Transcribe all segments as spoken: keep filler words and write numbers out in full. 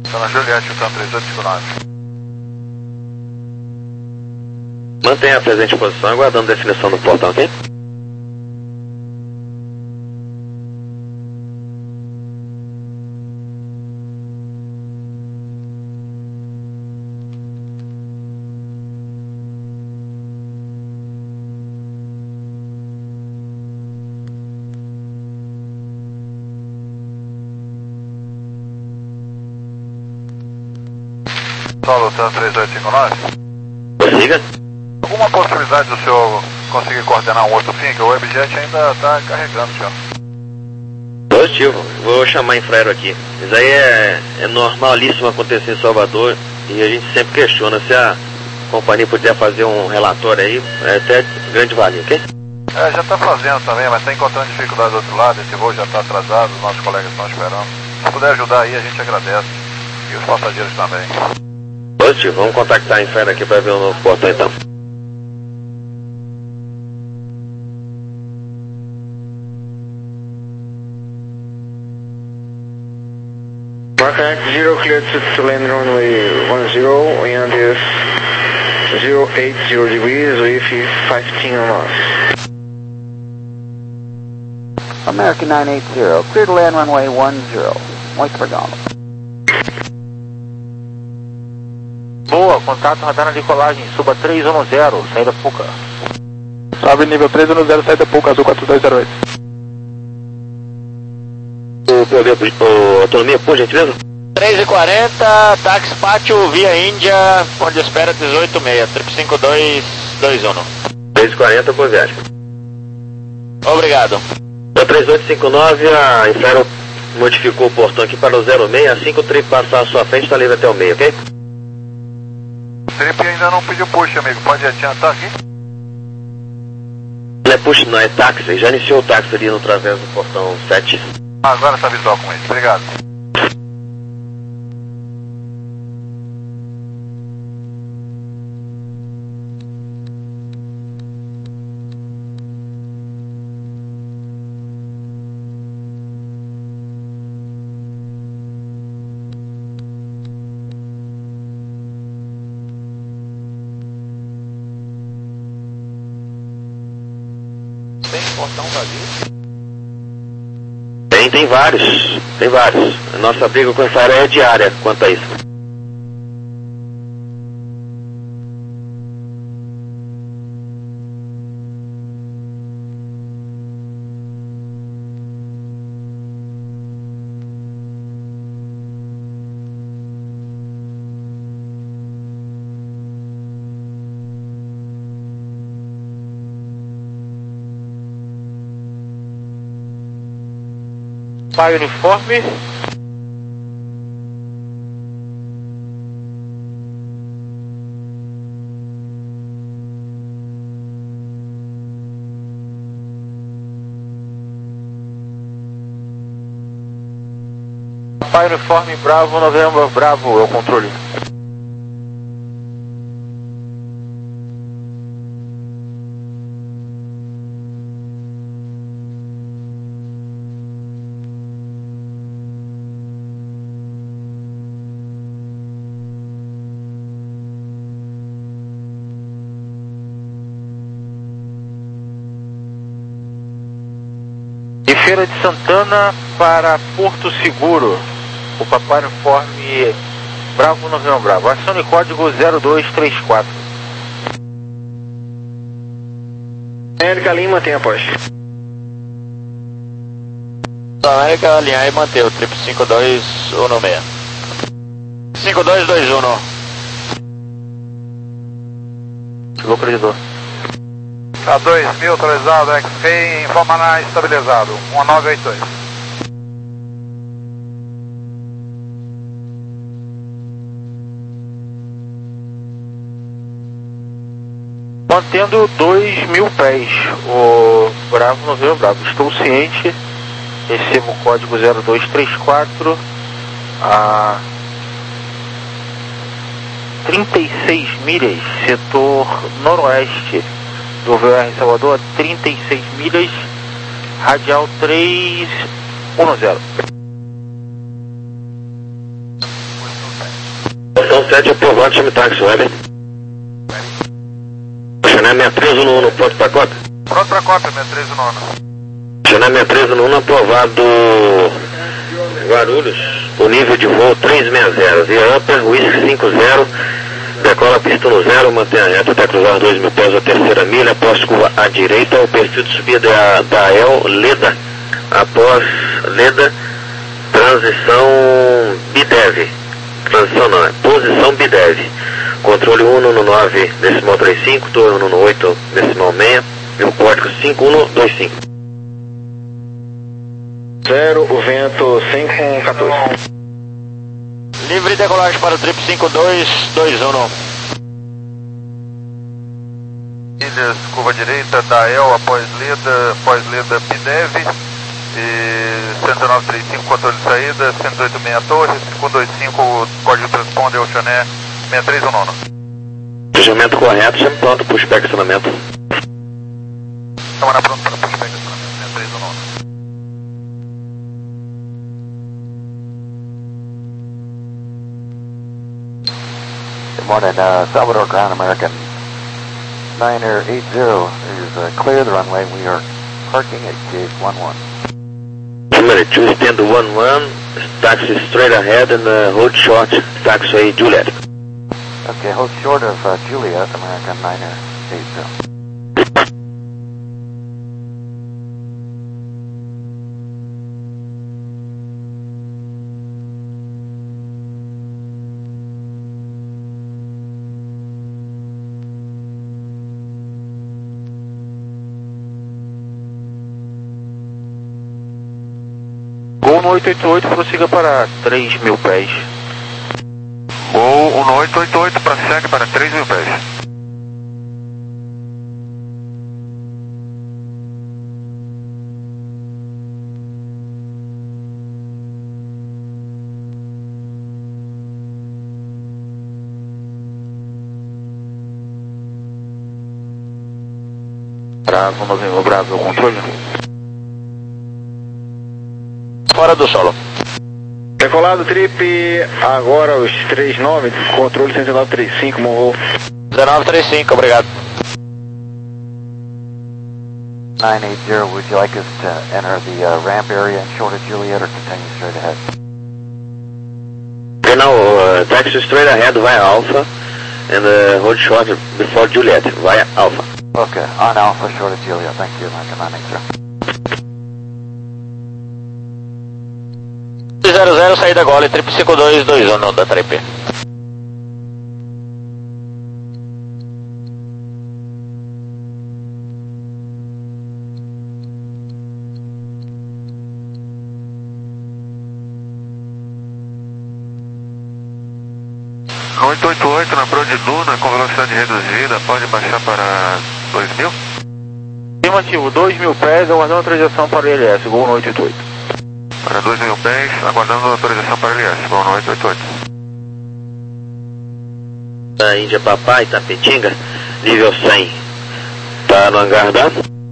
Tô na Juliette, Chutão três oito cinco nove. Mantenha a presente posição, aguardando definição do portão, ok? Solo, Tan três oito cinco nove. Prossiga. Alguma possibilidade do senhor conseguir coordenar um outro fim, que o Webjet ainda está carregando, senhor? Positivo, vou chamar a Infraero aqui. Isso aí é, é normalíssimo acontecer em Salvador e a gente sempre questiona se a companhia puder fazer um relatório aí, é até grande valia, ok? É, já está fazendo também, mas está encontrando dificuldade do outro lado, esse voo já está atrasado, os nossos colegas estão esperando. Se puder ajudar aí, a gente agradece. E os passageiros também. Positivo, vamos contactar a Infraero aqui para ver o novo portão então. Macaque zero cleared to land runway one zero and is zero eight zero degrees with fifteen knots. American nine eight zero, clear to land runway one zero. Muito obrigado. Boa, contato radar na decolagem, suba três um zero, saída Puca. Sobe nível três um zero, saída Puca, azul quatro dois zero oito. O autonomia, por gentileza? três e quarenta, táxi pátio via Índia, onde espera dezoito seis, trip cinco dois dois um. três e quarenta, boa viagem. Obrigado. O três oito cinco nove, a Infraero modificou o portão aqui para o zero seis, assim que o trip passar à sua frente, está livre até o meio, ok? O trip ainda não pediu push, amigo, pode adiantar aqui? Não é push não, é táxi, já iniciou o táxi ali no través do portão sete. Agora está visual com ele, obrigado. Tem portão vazio? Tem, tem vários, tem vários. A nossa briga com essa área é diária quanto a isso. Pai uniforme. Pai uniforme Bravo, Novembro, Bravo, é o controle. Feira de Santana para Porto Seguro, o Papai Uniforme Bravo Novembro Bravo, acione código zero dois três quatro. América Lima tem a poste. América alinhar e manter o trip cinco dois um seis. cinco dois dois um. Localizador. A dois mil autorizado, X-Ray, informa estabilizado, um nove oito dois. Mantendo dois mil pés, o Bravo Novembro Bravo, estou ciente, recebo o código zero dois três quatro, a trinta e seis milhas, setor noroeste do V R Salvador, trinta e seis milhas, radial três um zero. sete, aprovado, chame táxi, Weber. Chanel sessenta e três no uno, pronto pra cota? Pronto pra cota, sessenta e três no uno. Chanel sessenta e três no uno, aprovado. Guarulhos, o nível de voo trezentos e sessenta, via upper, whisky cinco zero, decola pista no zero, mantém a reta até cruzar dois mil pés a terceira milha, após curva à direita, o perfil de subida da, da El Leda, após Leda, transição Bidev, transição não, é posição Bidev, controle um no nove, decimal trinta e cinco, torre um no oito, decimal seis, e o código cinco um dois cinco. Zero, o vento cem com quatorze. Livre decolagem para o trip cinco dois dois um. Ilhas, curva direita, Dael, após Leda, após Leda, Bidev, e cento e nove trinta e cinco, controle de saída, cento e oito meia Torre, cinco dois cinco, código transponder, Oceané, sessenta e três no nono. Fechamento correto, sempre pronto, pushback acionamento. Câmara pronto para pushback acionamento, sessenta e três no nono. Good morning, uh, Salvador Ground American Niner eight zero is uh, clear the runway. We are parking at gate one one. Number two, stand one one, taxi straight ahead and uh, hold short, taxiway Juliet. Okay, hold short of uh, Juliet, American Niner eight zero. Gol no oito oito oito, prossiga para três mil pés. Gol no oito oito oito, prossegue para três mil pés. Bravo, Novembro Bravo, o controle. Fora do solo. Decolado trip, agora os trinta e nove, controle cento e nove trinta e cinco, Monroe. dezenove trinta e cinco, obrigado. nine eight zero, would you like us to enter the uh, ramp area and short of Juliet or continue straight ahead? Okay, now uh, taxi straight ahead via Alpha and uh, hold short before Juliet via Alpha. Okay, on Alpha, short of Juliet. Thank you, American nine eight zero. zero zero, saída Gole, trip cinco dois dois um da trip. oito oito oito na Pro de Duna com velocidade reduzida, pode baixar para dois mil? Afirmativo, dois mil pés, aguardando autorização para o I L S, Gol no oito oito oito. Para dois mil pés, aguardando autorização para o I L S, Gol no oito oito oito. Da Índia Papai, Tapetinga, nível cem. Tá no hangar da?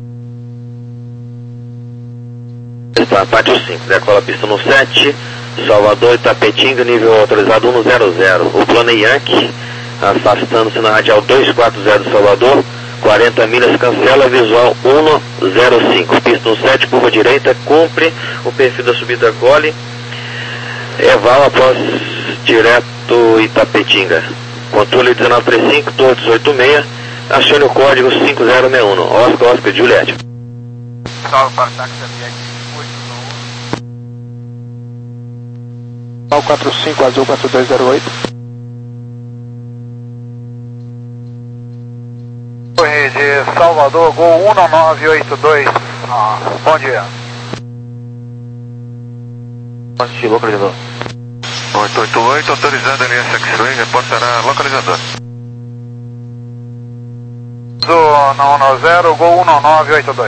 Está pátio cinco, decola pista no sete, Salvador, Itapetinga, nível autorizado um zero zero. O plano é Yankee, afastando-se na radial duzentos e quarenta de Salvador, quarenta milhas, cancela, visual um zero cinco. Pista no sete, curva direita, cumpre o perfil da subida Gole, Eval após direto Itapetinga. Controle dezenove trinta e cinco, torre dezoito seis, acione o código cinco zero seis um, Oscar, Oscar, Juliette. Salve para táxi oito quatro cinco, azul quatro dois zero oito. Torre de Salvador, Gol um nove oito dois. Ah, bom dia. Assistir localizador. oito oito oito, autorizando a linha X-Ray, reportará localizador. Zona um zero, Gol um nove oito dois.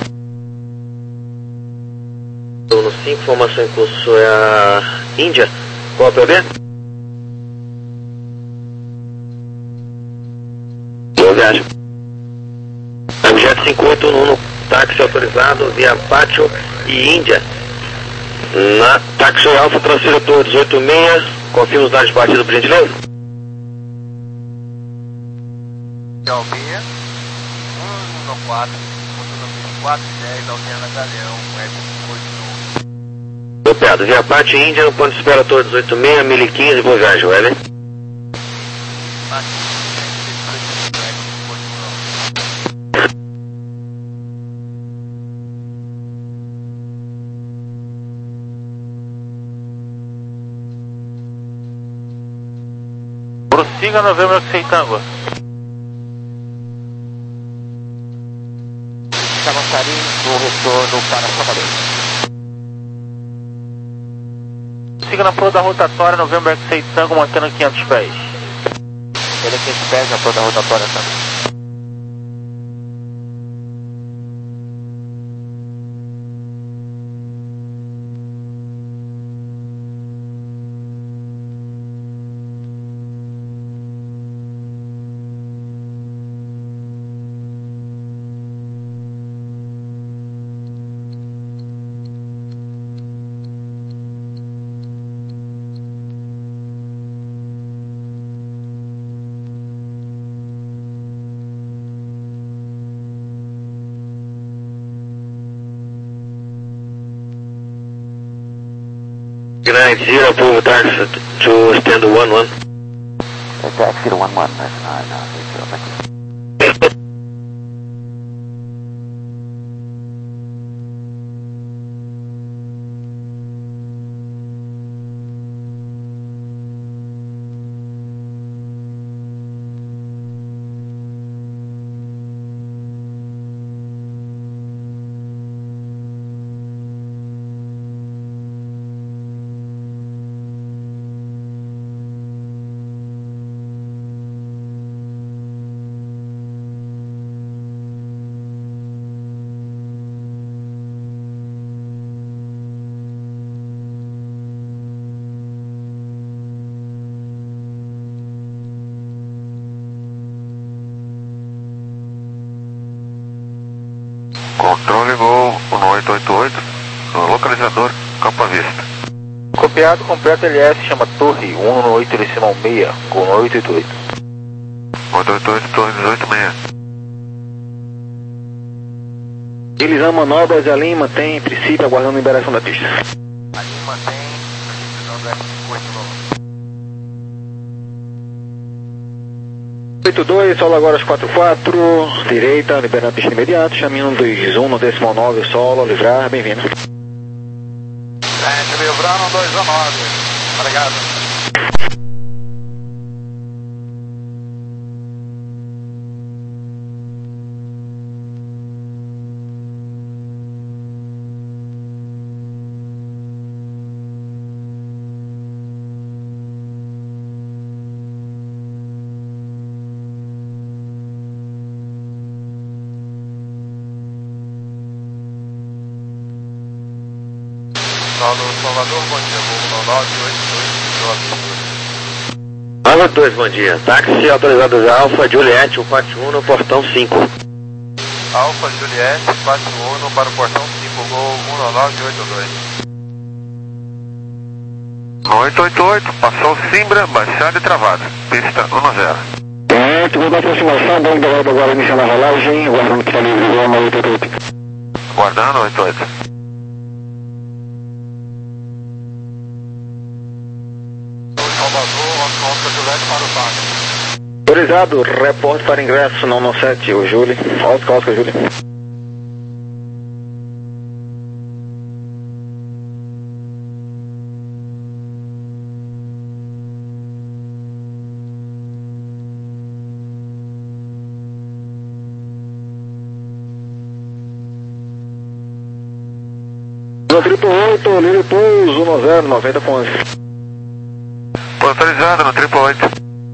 No cinco, formação em curso é a Índia. Qual é o P B? Boa viagem. Objeto cinco oito um, táxi autorizado via Pátio e Índia. Na táxi Alfa, transfira torre dezoito seis, confirma os dados de partida, por gentileza. Alvinha, um no quatro, um quatro dez, Alvinha Medalhão, Eco oito. Copiado, via parte Índia, no ponto de espera Torre dezoito seis, mil e quinze, boa viagem, Weber. Prossiga Novembro X Tango. Camaçarim no retorno para Salvador. Siga na proa da rotatória Novembro X Tango, mantendo quinhentos pés. Ele é quinhentos pés na proa da rotatória também. nine zero, approve taxi to stand one one. Uh, taxi to one one, that's nine, uh, eight zero, thank you. Controle Gol um oito oito oito, no localizador Campo Vista. Copiado, completo L S, chama Torre um no oito decimal seis, Gol no oito oito oito. oito oito oito, Torre dezoito seis. Utilizando manobras, a linha mantém, princípio, aguardando a liberação da pista. A linha mantém, precisão do F oito nove. oito dois, solo agora às quatro quatro, direita, liberando a pista imediato, chaminho dois um no decimal nove, solo, livrar, bem-vindo. Gente, livrando dois um nove, obrigado. Salvador, bom dia, voo nove oito dois, nove oito dois, bom dia. Táxi autorizado já, Alfa Juliette um quatro um no portão cinco. Alfa Juliette quatro um para o portão cinco, Gol um nove oito dois. oito oito oito, passou Simbra, baixada e travada. Pista um zero. Pronto, vou dar aproximação, dando agora iniciando a rolagem, aguardando que está livre, vamos oito oito oito. Guardando oito oito. Autorizado, reporte para ingresso não no sete, o Júlio. Oscar, Oscar, Júlio. No triplo oito, livre pouso, um zero, noventa com onze. Autorizado no triplo oito.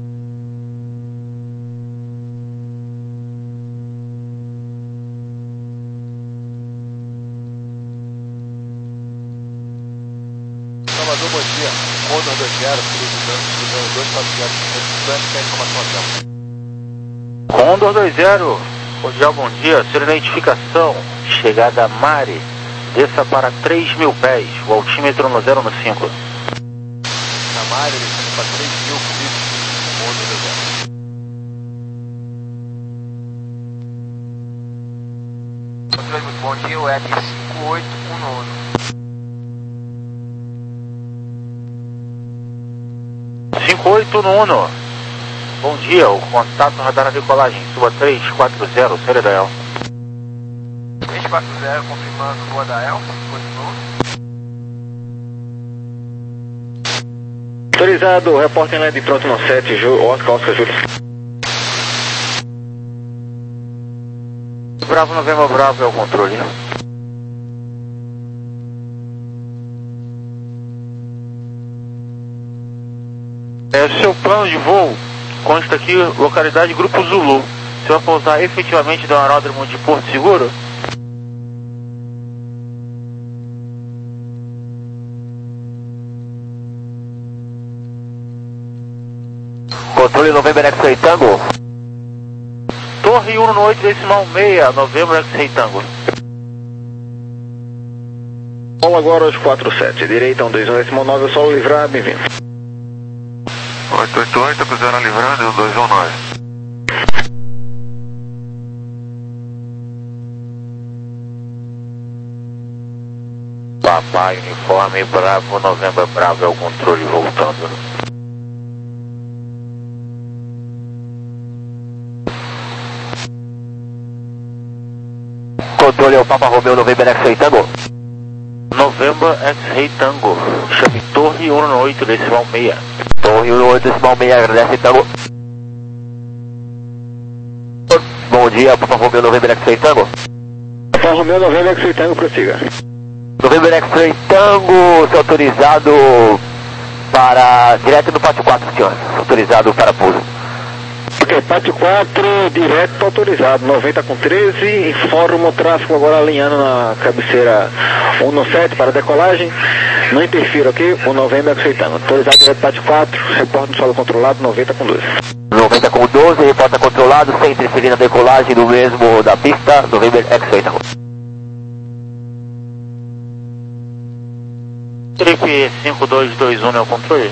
Salvador, bom dia. Condor dois zero, cruzando dois quatro zero, quer informação até. Condor dois zero, cordial bom dia, sua identificação, chegada a Mare, desça para três mil pés, o altímetro no zero no cinco. Na Mare, descendo para três mil, Condor dois zero. dia, o L cinco oito um nono. cinco oito nono. Bom dia, o contato radar na decolagem, suba três quatro zero, série da El. três quatro zero, confirmando voa da El, cinco oito nono. Autorizado, repórter em linha de próximo sete, Oscar, Oscar, Júlio. Bravo, Novembro, Bravo é o controle. É, seu plano de voo consta aqui, localidade Grupo Zulu. Você vai pousar efetivamente do aeródromo de Porto Seguro? Controle Novembro X-Ray Tango. Torre um no oito decimal seis, Novembro X-Ray Tango. Solo agora aos quatro sete, direita um dois um decimal nove, solo livrar, bem-vindo. oito oito oito, cruzeiro livrando, um dois um nove. Papai, uniforme, Bravo, Novembro, Bravo é o controle voltando. Controle é o Papa Romeo Novembro X-Ray Tango. Novembro X-Ray Tango. Chame Torre um no oito decimal seis. Torre um no oito decimal seis, agradece Tango. Bom dia, Papa Romeo Novembro X-Ray Tango. Papa Romeo Novembro X-Ray Tango, prossiga. Novembro X-Ray Tango, se autorizado para... direto no pátio quatro, senhor. Autorizado para pouso. Ok, pátio quatro, direto autorizado, noventa com treze, informa o tráfego agora alinhando na cabeceira um no sete para decolagem, não interfira, ok? O Novembro X-Ray Tango, autorizado direto pátio quatro, reporte no solo controlado, noventa com doze. noventa com doze, reporta controlado, sem interferir na decolagem do mesmo da pista, Novembro X-Ray Tango. Trip cinco dois dois um é o controle?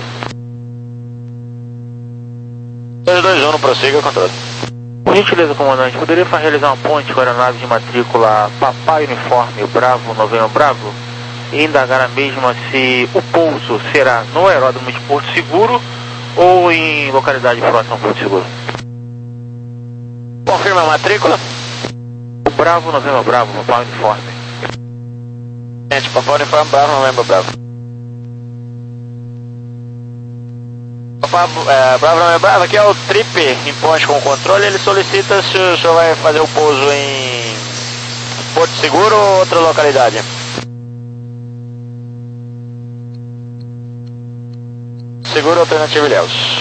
dois dois um, prossiga, controle. Por gentileza, comandante, poderia realizar uma ponte com a aeronave de matrícula Papai Uniforme Bravo, Novembro Bravo, e indagar a mesma se o pouso será no aeródromo de Porto Seguro ou em localidade próxima a Porto Seguro? Confirma a matrícula? O Bravo, Novembro Bravo, Papai Uniforme. Gente, Papai Uniforme Bravo, Novembro Bravo. É, Bravo, Novembro Bravo, aqui é o Trip em ponte com controle. Ele solicita se o senhor vai fazer o pouso em Porto Seguro ou outra localidade. Seguro alternativo Ilhéus.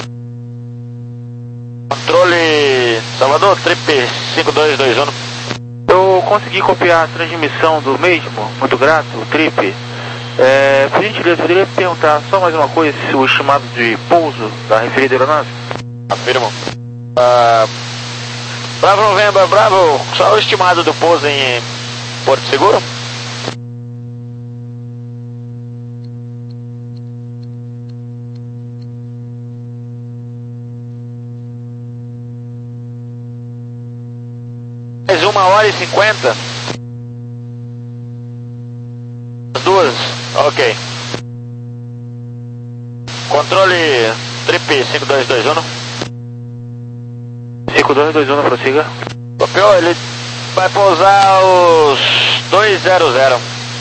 Controle Salvador, Trip cinco dois dois um. Eu consegui copiar a transmissão do mesmo, muito grato, o Trip. É, por gentileza, poderia perguntar só mais uma coisa, se o estimado de pouso da referida aeronave? Afirmo. Uh, Bravo, Novembro, Bravo, só o estimado do pouso em Porto Seguro? Mais uma hora e cinquenta? Duas? Ok. Controle Trip cinco dois dois um. cinco dois dois um, prossiga. Copiou, ele vai pousar os dois zero zero.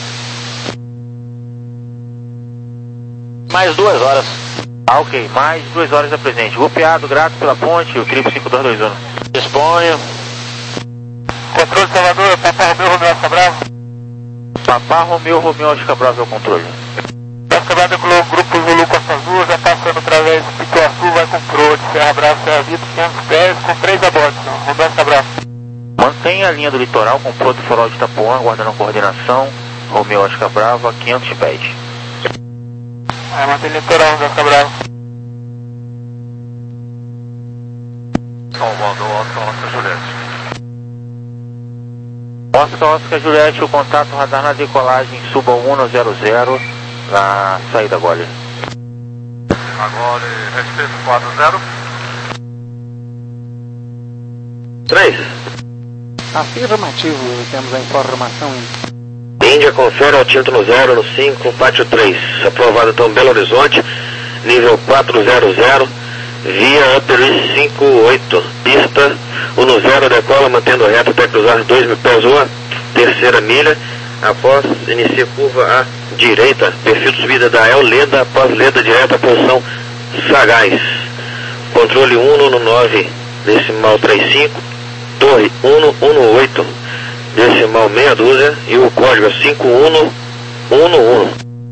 Mais duas horas. Ah, ok, mais duas horas da presente. Golpeado, grato pela ponte, o Trip cinco dois dois um. Disponho. Controle Salvador, Papa Romeu Romeu Oscar Bravo. Papá Romeu Romeu Oscar Bravo é o controle. Oscar Bravo com Grupo Zulu Costa Azul, já passando através do Pituaçu, vai com Pro de Serra Brava, Serra Vitor, quinhentos pés, com três a bordo, Romeu Oscar Bravo. Mantenha a linha do litoral com Porto Farol de Itapuã, aguardando a coordenação, Romeu Oscar Bravo a quinhentos pés. É, mantenha o litoral, Romeu Oscar Bravo. Salvador, Oscar, Oscar Juliette. Oscar, Oscar Juliette, o contato radar na decolagem, suba um no zero zero, na saída Gole. Agora, respeito quatro zero. três. Afirmativo, temos a informação. Índia confere altimetro no zero, no cinco, pátio três. Aprovado então Belo Horizonte, nível quatrocentos, via Upper East cinco oito. Pista um no zero, decola mantendo reto até cruzar dois mil pés rua, terceira milha. Após, inicia curva à direita, perfil de subida da El Leda, após Leda direta, posição Sagaz. Controle um no nove, decimal trinta e cinco, torre um no oito, decimal meia dúzia, e o código é cinco um um um.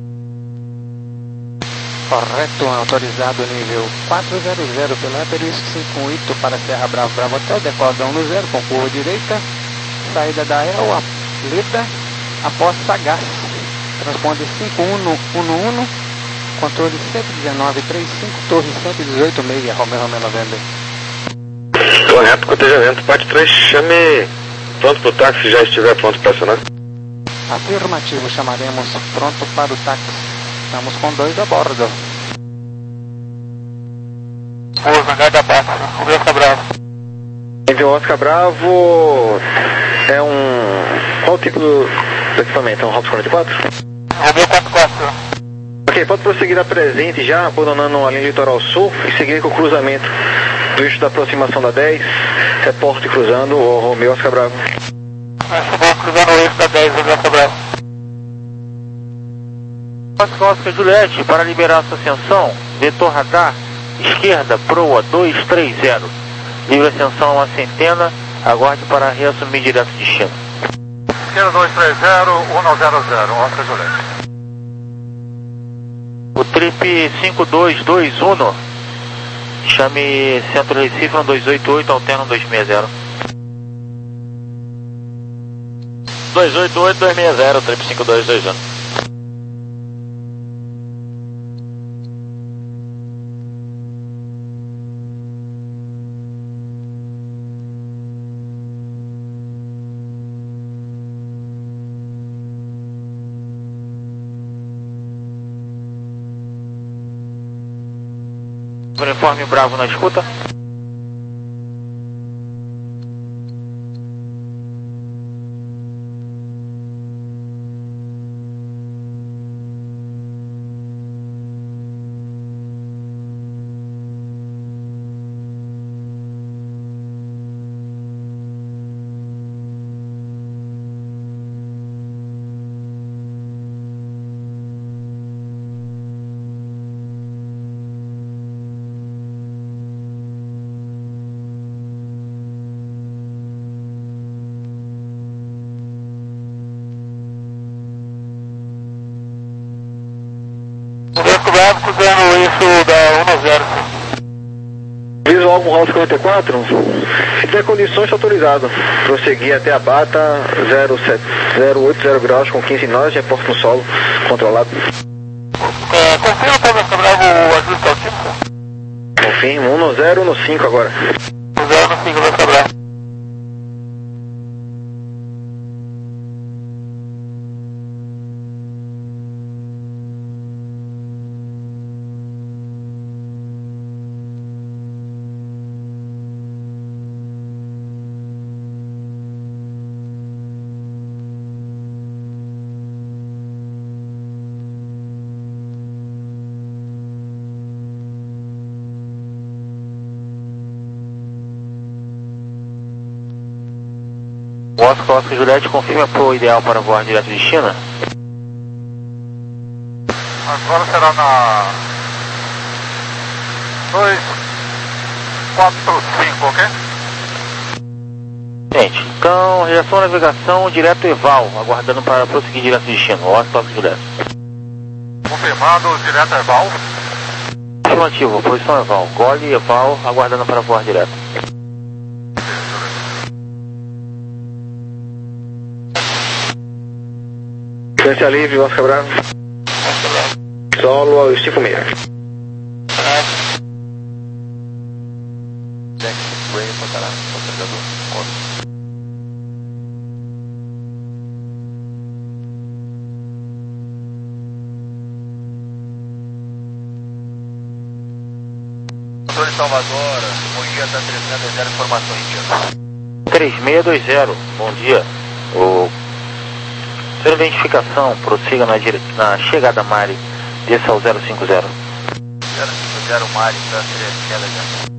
Correto, autorizado nível quatrocentos pela Upper East cinco oito para Serra Bravo Bravo Hotel, decola um no zero com curva direita, saída da El Leda, após Sagaz, transponder cinco um um um, controle cento e dezenove trinta e cinco, torre cento e dezoito meia, Romeo Romeo November. Correto, cotejamento, parte três, chame pronto para o táxi, já estiver pronto para acionar. Afirmativo, chamaremos pronto para o táxi, estamos com dois a bordo. Pouso, H da Pátria, o Oscar Bravo. Então, Oscar Bravo é um... qual o tipo do equipamento? É um Hawks quarenta e quatro? Romeo quarenta e quatro. Ok, pode prosseguir a presente já, abandonando a linha litoral sul e seguir com o cruzamento do eixo da aproximação da dez, reporte cruzando o Romeo Oscar Bravo. Acabou cruzando o eixo da dez, o Oscar Bravo. Oscar Oscar Juliette, para liberar a sua ascensão, vetor radar, esquerda, proa dois três zero. Livre ascensão a uma centena, aguarde para reassumir direto destino. Esquerda dois três zero, um zero zero, Oscar Juliette. O trip cinco dois dois um, chame Centro Recife um dois oito oito, alterno dois seis zero. dois oito oito, dois seis zero, trip cinco dois dois um. Uniforme Bravo na escuta. Bravo cruzando o eixo da um zero. Visual com House quarenta e quatro, se der condições está autorizado. Prosseguir até a Bata zero sete zero oito zero graus com quinze nós, reporte no solo, controlado. É, confirma para o Oscar Bravo o ajuste altímetro? Confirmo, um no zero no cinco agora. um zero no cinco, Oscar Bravo. Oscar Oscar Juliette, confirma pro ideal para voar direto de China. Agora será na dois quatro cinco, ok? Gente, então, reação à navegação direto Eval, aguardando para prosseguir direto de destino. Oscar Oscar Juliette. Confirmado, direto Eval. Afirmativo, posição Eval. Gole Eval, aguardando para voar direto. Distância livre, Oscar Bravo. Solo ao cinco meia. Controle Salvador, Mogia da trezentos, zero informação em dia. três seis dois zero, bom dia. O... Sem identificação, prossiga na, dire... na chegada Mari, desça ao zero cinco zero. zero cinco zero Mari, queda já.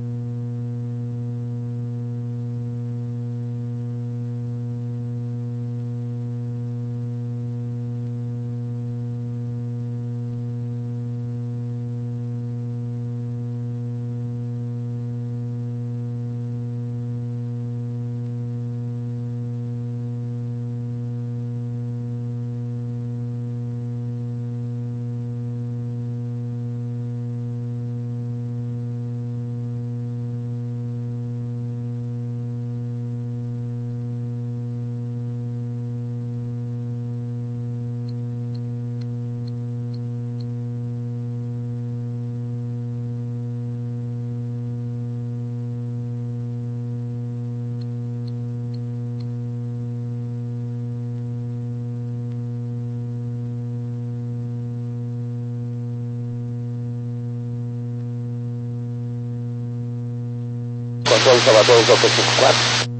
Controle Salvador, Joker cinco quatro.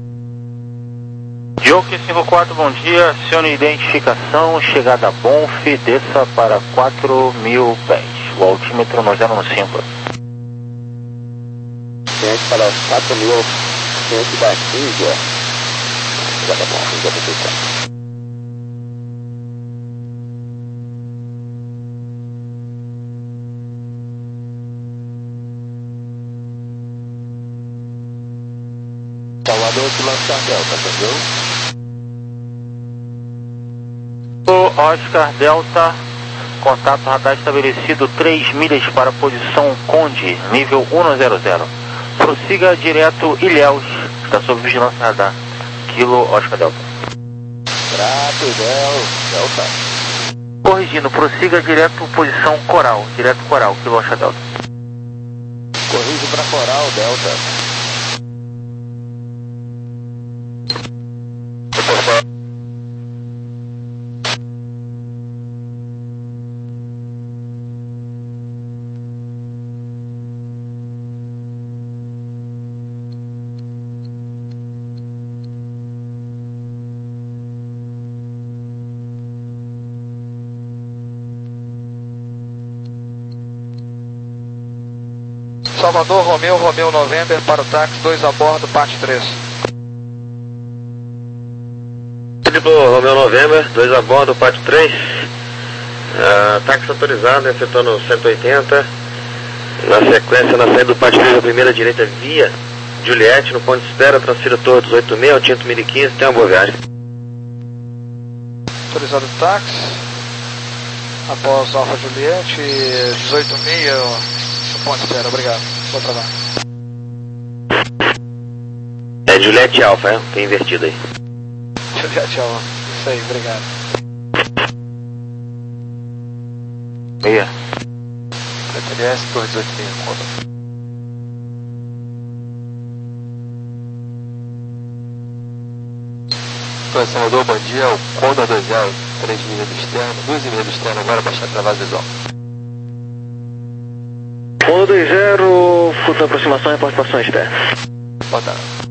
Joker cinco quatro, bom dia. Acione identificação, chegada Bonf, desça para quatro mil pés. O altímetro no zero um cinco. Desce para quatro mil cento da Índia. Chegada Bonf, Joker cinco quatro. Salvador, Oscar Delta, entendeu? Oscar Delta, contato radar estabelecido três milhas para a posição Conde, nível cento. Prossiga direto Ilhéus, está sob vigilância radar. Kilo Oscar Delta. Trato Del, Delta. Corrigindo, prossiga direto posição Coral, direto Coral, Kilo Oscar Delta. Corrige para Coral, Delta. Salvador, Romeu, Romeu November para o táxi, dois a bordo, parte três. Romeu November, dois a bordo, parte três. Uh, táxi autorizado, efetuando cento e oitenta. Na sequência, na saída do parte três, a primeira direita via Juliette, no ponto de espera, transfira Torre dezoito seis, ao Tinto mil e quinze, tem uma boa viagem. Autorizado o táxi, após Alfa Juliette, dezoito mil, no ponto de espera, obrigado, bom trabalho. É Juliette Alfa, é? Tem invertido aí. Juliette Alfa, isso aí, obrigado. Meia. T T S, Torre dezoito mil, conta. Torre Salvador, bom dia, o Condor dois zero, três milhas do externo, duas e meia do externo, agora baixar a travada visual. Condor dois zero, fluxo aproximação e participação externa. Bota.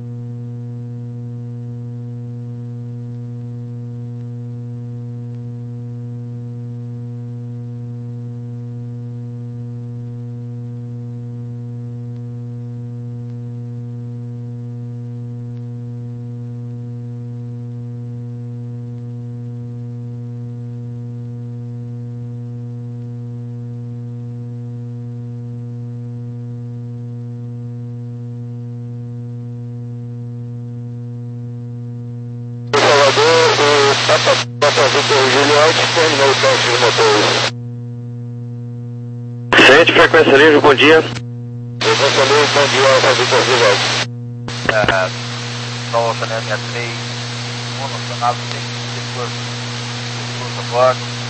Frente, frequência livre, bom dia. Frequência livre, bom dia, Alfa Vitor Juliette. É, Sol, Chanel sessenta e três, monocionado, tem pessoas, pessoas a bordo.